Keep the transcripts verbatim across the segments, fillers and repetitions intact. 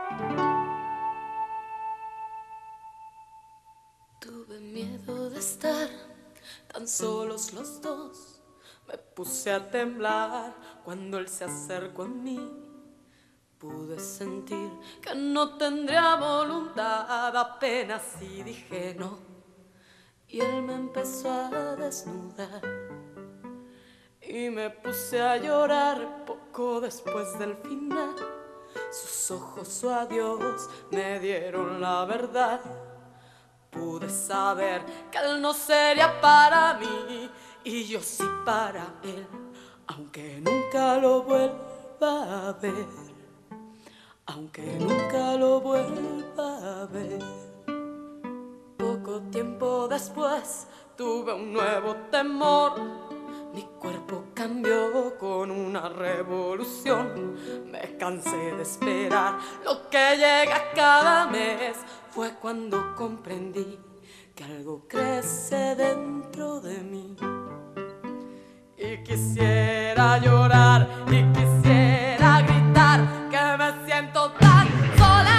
Tuve miedo de estar tan solos los dos. Me puse a temblar cuando él se acercó a mí. Pude sentir que no tendría voluntad apenas y dije no. Y él me empezó a desnudar y me puse a llorar poco después del final. Sus ojos, su adiós, me dieron la verdad. Pude saber que él no sería para mí y yo sí para él, aunque nunca lo vuelva a ver, aunque nunca lo vuelva a ver. Poco tiempo después tuve un nuevo temor. Mi cuerpo cambió con una revolución. Me cansé de esperar lo que llega cada mes. Fue cuando comprendí que algo crece dentro de mí. Y quisiera llorar y quisiera gritar que me siento tan sola,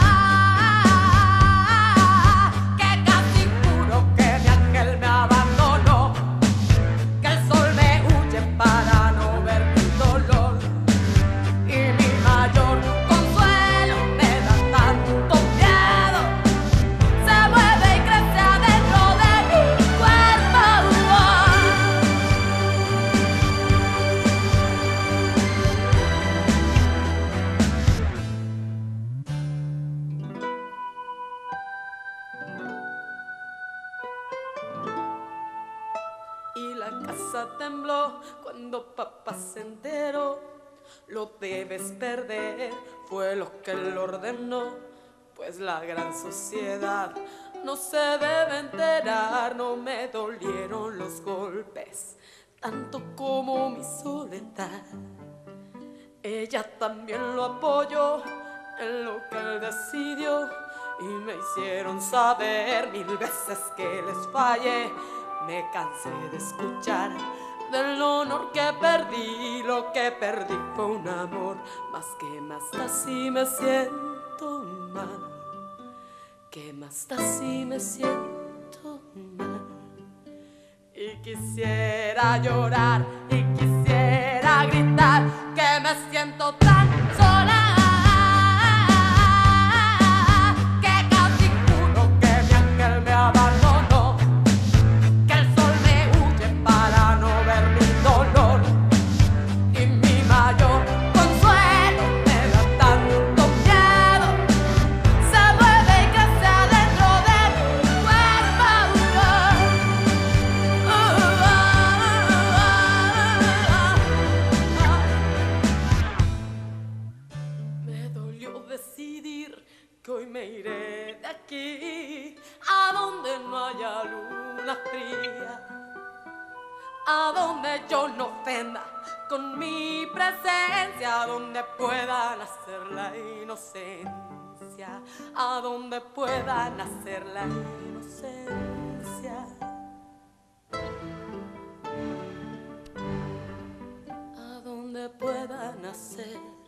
que casi juro que mi ángel me abandonó, que el sol me huye para no ver mi dolor. Y mi mayor consuelo me da tanto miedo, se mueve y crece adentro de mi cuerpo. Y la casa tembló cuando papá se enteró. Lo debes perder, fue lo que él ordenó. Pues la gran sociedad no se debe enterar. No me dolieron los golpes tanto como mi soledad. Ella también lo apoyó en lo que él decidió y me hicieron saber mil veces que les fallé. Me cansé de escuchar del honor que perdí. Lo que perdí fue un amor, más que más da si me siento mal, que más da si me siento mal. Y quisiera llorar y quisiera gritar que me siento tan sola, que casi juro que mi ángel me abandonó, que el sol me huye para no ver mi dolor. Y mi mayor consuelo me da tanto miedo, se mueve y crece adentro de mi cuerpo. Me dolió decidir que hoy me iré de aquí, a donde no haya luna fría, a donde yo no ofenda con mi presencia, a donde pueda nacer la inocencia, a donde pueda nacer la inocencia, a donde pueda nacer